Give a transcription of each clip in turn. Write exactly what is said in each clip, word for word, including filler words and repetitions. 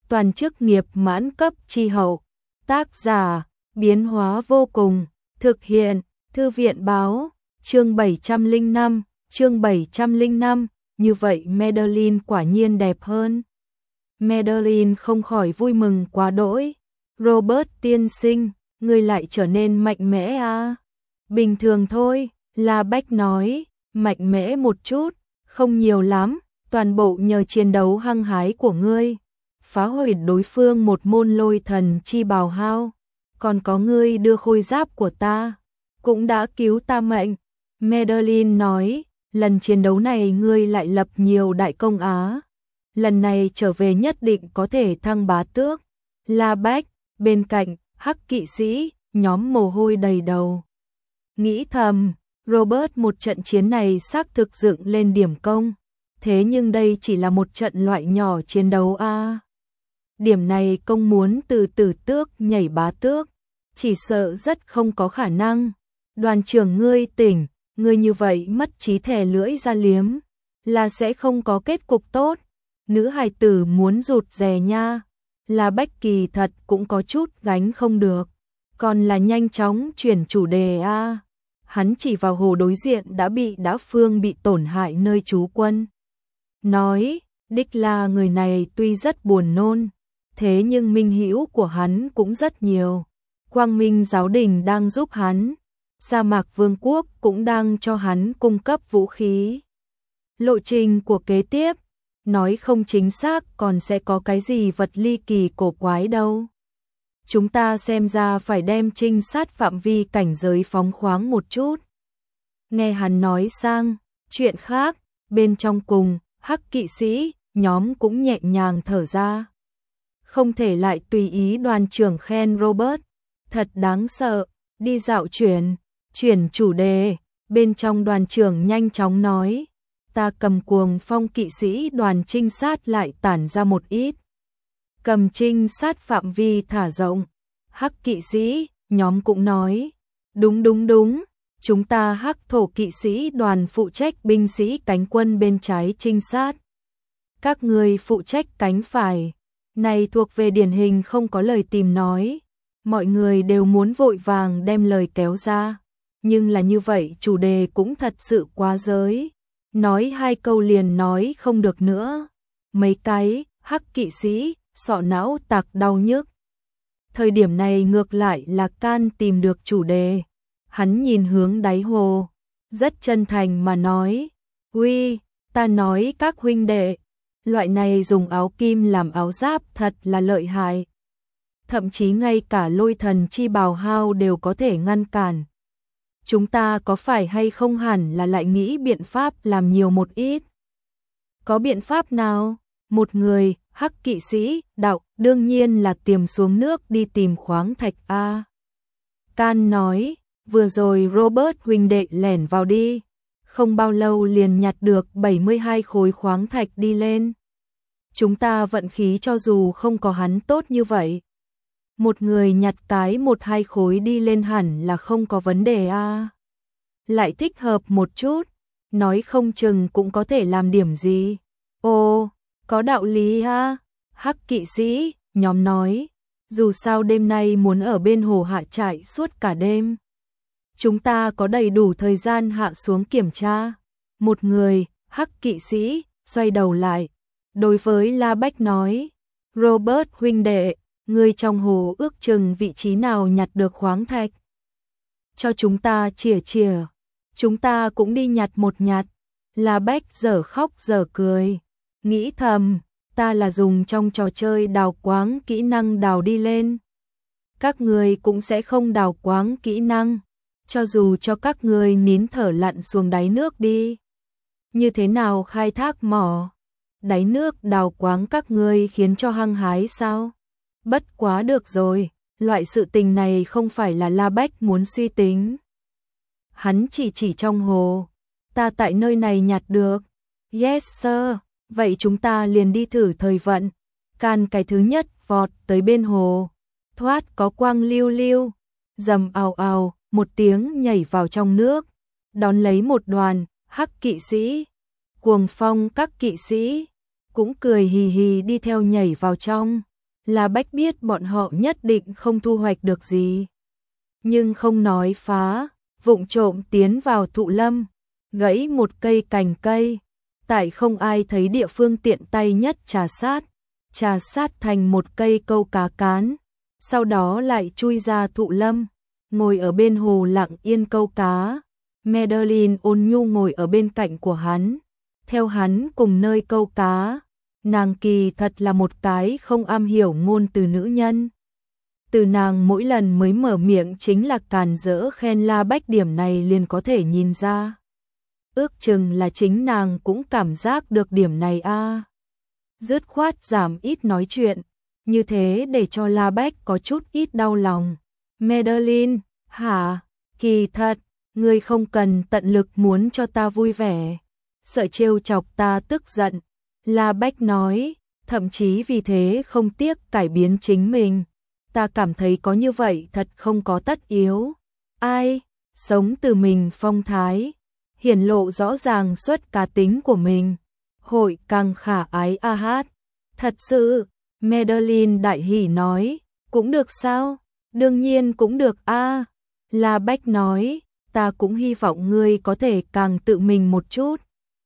toàn chức nghiệp mãn cấp chi hậu. Tác giả, biến hóa vô cùng, thực hiện, thư viện báo, chương bảy trăm lẻ năm, chương bảy trăm lẻ năm, như vậy Madeline quả nhiên đẹp hơn. Madeline không khỏi vui mừng quá đỗi. Robert tiên sinh, người lại trở nên mạnh mẽ à? Bình thường thôi, La Bách nói, mạnh mẽ một chút, không nhiều lắm, toàn bộ nhờ chiến đấu hăng hái của ngươi, phá hủy đối phương một môn lôi thần chi bào hao, còn có ngươi đưa khôi giáp của ta, cũng đã cứu ta mệnh. Madeline nói, lần chiến đấu này ngươi lại lập nhiều đại công á, lần này trở về nhất định có thể thăng bá tước. La Bách, bên cạnh, Hắc kỵ sĩ, nhóm mồ hôi đầy đầu. Nghĩ thầm, Robert một trận chiến này xác thực dựng lên điểm công, thế nhưng đây chỉ là một trận loại nhỏ chiến đấu a. Điểm này công muốn từ tử tước nhảy bá tước, chỉ sợ rất không có khả năng. Đoàn trưởng ngươi tỉnh, ngươi như vậy mất trí thè lưỡi ra liếm, là sẽ không có kết cục tốt. Nữ hài tử muốn rụt rè nha. Là Bách kỳ thật cũng có chút gánh không được, còn là nhanh chóng chuyển chủ đề a. Hắn chỉ vào hồ đối diện đã bị đã phương bị tổn hại nơi trú quân. Nói, đích là người này tuy rất buồn nôn, thế nhưng minh hữu của hắn cũng rất nhiều. Quang Minh giáo đình đang giúp hắn, Sa mạc vương quốc cũng đang cho hắn cung cấp vũ khí. Lộ trình của kế tiếp, nói không chính xác còn sẽ có cái gì vật ly kỳ cổ quái đâu. Chúng ta xem ra phải đem trinh sát phạm vi cảnh giới phóng khoáng một chút. Nghe hắn nói sang, chuyện khác, bên trong cùng, Hắc kỵ sĩ, nhóm cũng nhẹ nhàng thở ra. Không thể lại tùy ý đoàn trưởng khen Robert, thật đáng sợ, đi dạo chuyển, chuyển chủ đề, bên trong đoàn trưởng nhanh chóng nói. Ta cầm cuồng phong kỵ sĩ đoàn trinh sát lại tản ra một ít. Cầm trinh sát phạm vi thả rộng. Hắc kỵ sĩ, nhóm cũng nói. Đúng đúng đúng, chúng ta Hắc thổ kỵ sĩ đoàn phụ trách binh sĩ cánh quân bên trái trinh sát. Các người phụ trách cánh phải. Này thuộc về điển hình không có lời tìm nói. Mọi người đều muốn vội vàng đem lời kéo ra. Nhưng là như vậy chủ đề cũng thật sự quá giới. Nói hai câu liền nói không được nữa. Mấy cái, Hắc kỵ sĩ, sọ não tạc đau nhức. Thời điểm này ngược lại là Can tìm được chủ đề. Hắn nhìn hướng đáy hồ, rất chân thành mà nói. Uy, ta nói các huynh đệ, loại này dùng áo kim làm áo giáp thật là lợi hại. Thậm chí ngay cả lôi thần chi bào hao đều có thể ngăn cản. Chúng ta có phải hay không hẳn là lại nghĩ biện pháp làm nhiều một ít. Có biện pháp nào? Một người, Hắc kỵ sĩ, đạo, đương nhiên là tiềm xuống nước đi tìm khoáng thạch A. Can nói, vừa rồi Robert huynh đệ lẻn vào đi. Không bao lâu liền nhặt được bảy mươi hai khối khoáng thạch đi lên. Chúng ta vận khí cho dù không có hắn tốt như vậy. Một người nhặt cái một hai khối đi lên hẳn là không có vấn đề a. Lại thích hợp một chút, nói không chừng cũng có thể làm điểm gì. Ồ, có đạo lý ha. Hắc kỵ sĩ, nhóm nói, dù sao đêm nay muốn ở bên hồ hạ trại suốt cả đêm. Chúng ta có đầy đủ thời gian hạ xuống kiểm tra. Một người, Hắc kỵ sĩ, xoay đầu lại, đối với La Bách nói, Robert huynh đệ, người trong hồ ước chừng vị trí nào nhặt được khoáng thạch. Cho chúng ta chìa chìa, chúng ta cũng đi nhặt một nhặt. La Bách dở khóc dở cười, nghĩ thầm, ta là dùng trong trò chơi đào quáng kỹ năng đào đi lên. Các người cũng sẽ không đào quáng kỹ năng, cho dù cho các người nín thở lặn xuống đáy nước đi. Như thế nào khai thác mỏ? Đáy nước đào quáng các người khiến cho hăng hái sao? Bất quá được rồi, loại sự tình này không phải là La Bách muốn suy tính. Hắn chỉ chỉ trong hồ, ta tại nơi này nhặt được. Yes sir, vậy chúng ta liền đi thử thời vận. Can cái thứ nhất vọt tới bên hồ, thoát có quang lưu lưu, dầm ào ào, một tiếng nhảy vào trong nước, đón lấy một đoàn, Hắc kỵ sĩ, cuồng phong các kỵ sĩ, cũng cười hì hì đi theo nhảy vào trong. La Bách biết bọn họ nhất định không thu hoạch được gì, nhưng không nói phá, vụng trộm tiến vào thụ lâm, gãy một cây cành cây, tại không ai thấy địa phương tiện tay nhất trà sát, trà sát thành một cây câu cá cán, sau đó lại chui ra thụ lâm, ngồi ở bên hồ lặng yên câu cá. Madeline ôn nhu ngồi ở bên cạnh của hắn, theo hắn cùng nơi câu cá. Nàng kỳ thật là một cái không am hiểu ngôn từ nữ nhân. Từ nàng mỗi lần mới mở miệng chính là càn rỡ khen La Bách, điểm này liền có thể nhìn ra. Ước chừng là chính nàng cũng cảm giác được điểm này a. À. Dứt khoát giảm ít nói chuyện, như thế để cho La Bách có chút ít đau lòng. Madeline, hả? Kỳ thật, ngươi không cần tận lực muốn cho ta vui vẻ, sợ trêu chọc ta tức giận. La Bách nói, thậm chí vì thế không tiếc cải biến chính mình. Ta cảm thấy có như vậy thật không có tất yếu. Ai, sống từ mình phong thái, hiển lộ rõ ràng xuất cá tính của mình. Hội càng khả ái a hát. Thật sự, Madeline đại hỉ nói, cũng được sao? Đương nhiên cũng được a. À. La Bách nói, ta cũng hy vọng ngươi có thể càng tự mình một chút.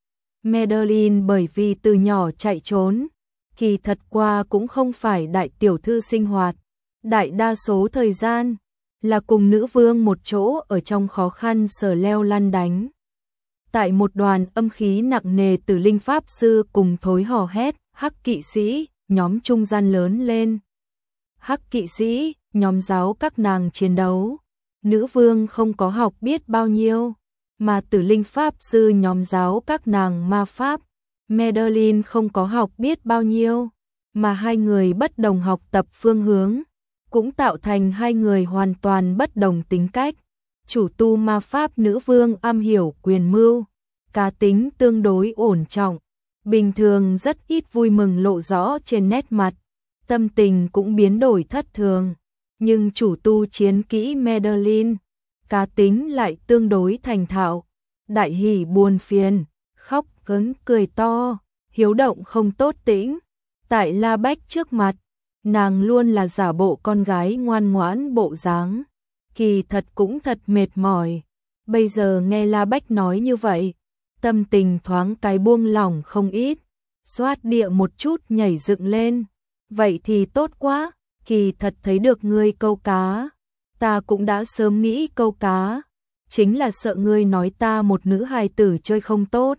Madeline bởi vì từ nhỏ chạy trốn, kỳ thật qua cũng không phải đại tiểu thư sinh hoạt, đại đa số thời gian là cùng nữ vương một chỗ ở trong khó khăn sở leo lăn đánh. Tại một đoàn âm khí nặng nề từ linh pháp sư cùng thối hò hét, hắc kỵ sĩ, nhóm trung gian lớn lên. Hắc kỵ sĩ, nhóm giáo các nàng chiến đấu, nữ vương không có học biết bao nhiêu, mà tử linh pháp sư nhóm giáo các nàng ma pháp. Madeline không có học biết bao nhiêu, mà hai người bất đồng học tập phương hướng, cũng tạo thành hai người hoàn toàn bất đồng tính cách. Chủ tu ma pháp nữ vương am hiểu quyền mưu, cá tính tương đối ổn trọng, bình thường rất ít vui mừng lộ rõ trên nét mặt, tâm tình cũng biến đổi thất thường. Nhưng chủ tu chiến kỹ Madeline, cá tính lại tương đối thành thạo, đại hỉ buồn phiền, khóc cấn cười to, hiếu động không tốt tĩnh. Tại La Bách trước mặt, nàng luôn là giả bộ con gái ngoan ngoãn bộ dáng, kỳ thật cũng thật mệt mỏi. Bây giờ nghe La Bách nói như vậy, tâm tình thoáng cái buông lỏng không ít, xoát địa một chút nhảy dựng lên. Vậy thì tốt quá, kỳ thật thấy được ngươi câu cá, ta cũng đã sớm nghĩ câu cá, chính là sợ ngươi nói ta một nữ hài tử chơi không tốt.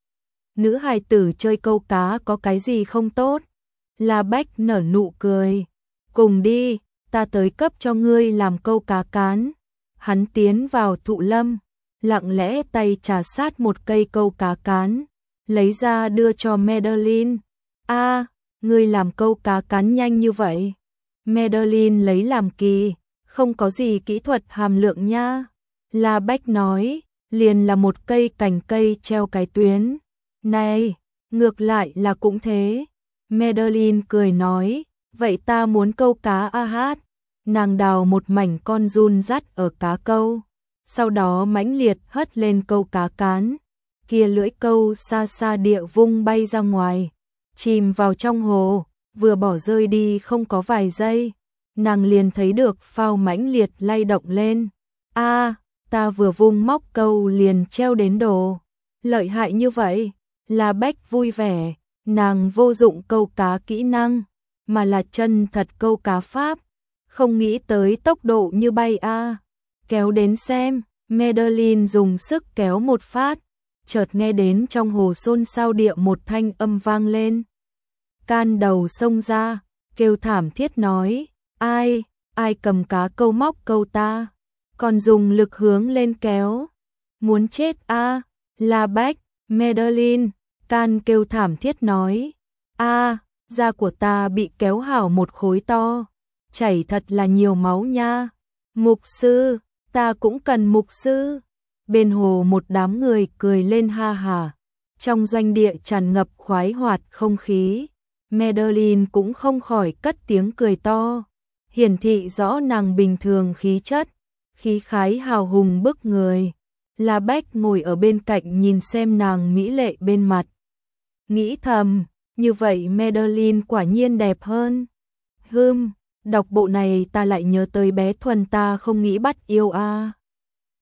Nữ hài tử chơi câu cá có cái gì không tốt? La Bách nở nụ cười, cùng đi, ta tới cấp cho ngươi làm câu cá cán. Hắn tiến vào thụ lâm, lặng lẽ tay trà sát một cây câu cá cán, lấy ra đưa cho Madeline. A, à, ngươi làm câu cá cán nhanh như vậy. Madeline lấy làm kỳ, không có gì kỹ thuật hàm lượng nha. La Bách nói, liền là một cây cành cây treo cái tuyến. Này, ngược lại là cũng thế. Madeline cười nói, vậy ta muốn câu cá a hát. Nàng đào một mảnh con giun dắt ở cá câu, sau đó mãnh liệt hất lên câu cá cán. Kia lưỡi câu xa xa địa vung bay ra ngoài, chìm vào trong hồ, vừa bỏ rơi đi không có vài giây, nàng liền thấy được phao mãnh liệt lay động lên. A, à, ta vừa vung móc câu liền treo đến đồ. Lợi hại như vậy. La Bách vui vẻ, nàng vô dụng câu cá kỹ năng, mà là chân thật câu cá pháp. Không nghĩ tới tốc độ như bay a. À. Kéo đến xem, Madeline dùng sức kéo một phát, chợt nghe đến trong hồ xôn xao địa một thanh âm vang lên. Can đầu xông ra, kêu thảm thiết nói, ai, ai cầm cá câu móc câu ta, còn dùng lực hướng lên kéo. Muốn chết a. À. La Bách, Madeline, Can kêu thảm thiết nói, a, à, da của ta bị kéo hảo một khối to, chảy thật là nhiều máu nha. Mục sư, ta cũng cần mục sư. Bên hồ một đám người cười lên ha hả, trong doanh địa tràn ngập khoái hoạt không khí. Madeline cũng không khỏi cất tiếng cười to, hiển thị rõ nàng bình thường khí chất, khí khái hào hùng bức người. La Bách ngồi ở bên cạnh nhìn xem nàng mỹ lệ bên mặt, nghĩ thầm, như vậy Madeline quả nhiên đẹp hơn. Hưm, đọc bộ này ta lại nhớ tới bé Thuần ta không nghĩ bắt yêu a.